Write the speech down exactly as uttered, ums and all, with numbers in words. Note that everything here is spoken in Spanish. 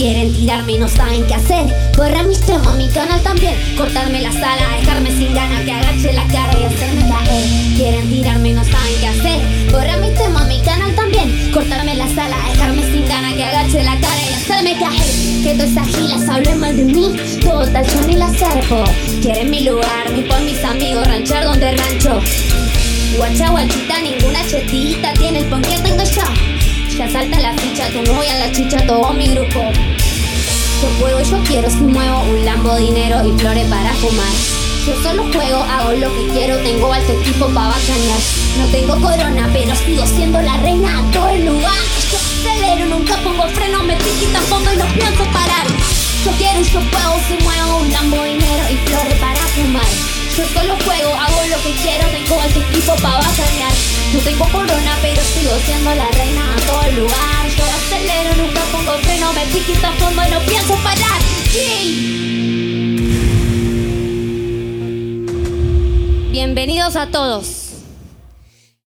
Quieren tirarme y no saben qué hacer. Borrar mis temas, mi canal también. Cortarme la sala, dejarme sin ganas, que agache la cara y hacerme caer. Quieren tirarme y no saben qué hacer. Borrar mis temas, mi canal también. Cortarme la sala, dejarme sin ganas, que agache la cara y hacerme caer. Que todas esas gilas hablen mal de mí, total yo ni la acerco. Quieren mi lugar, ni por mis amigos, ranchar donde rancho. Guacha, guachita, ninguna chetita tiene el pon que tengo yo. Ya salta la ficha, tu novia, la chicha, todo mi grupo. Yo puedo, yo quiero, si muevo un Lambo, dinero y flores para fumar. Yo solo juego, hago lo que quiero, tengo alto equipo pa' bacanear. No tengo corona, pero sigo siendo la reina a todo el lugar. Yo acelero, nunca pongo freno, me pique y tampoco y no pienso parar. Yo quiero y yo puedo, si muevo un Lambo, dinero y flores para fumar. Yo solo juego, hago lo que quiero, tengo alto equipo pa' bacanear. No tengo corona, pero sigo siendo la reina a todo el lugar. Yo acelero, nunca pongo freno, me pique y tampoco y no pienso parar. Sí. Bienvenidos a todos.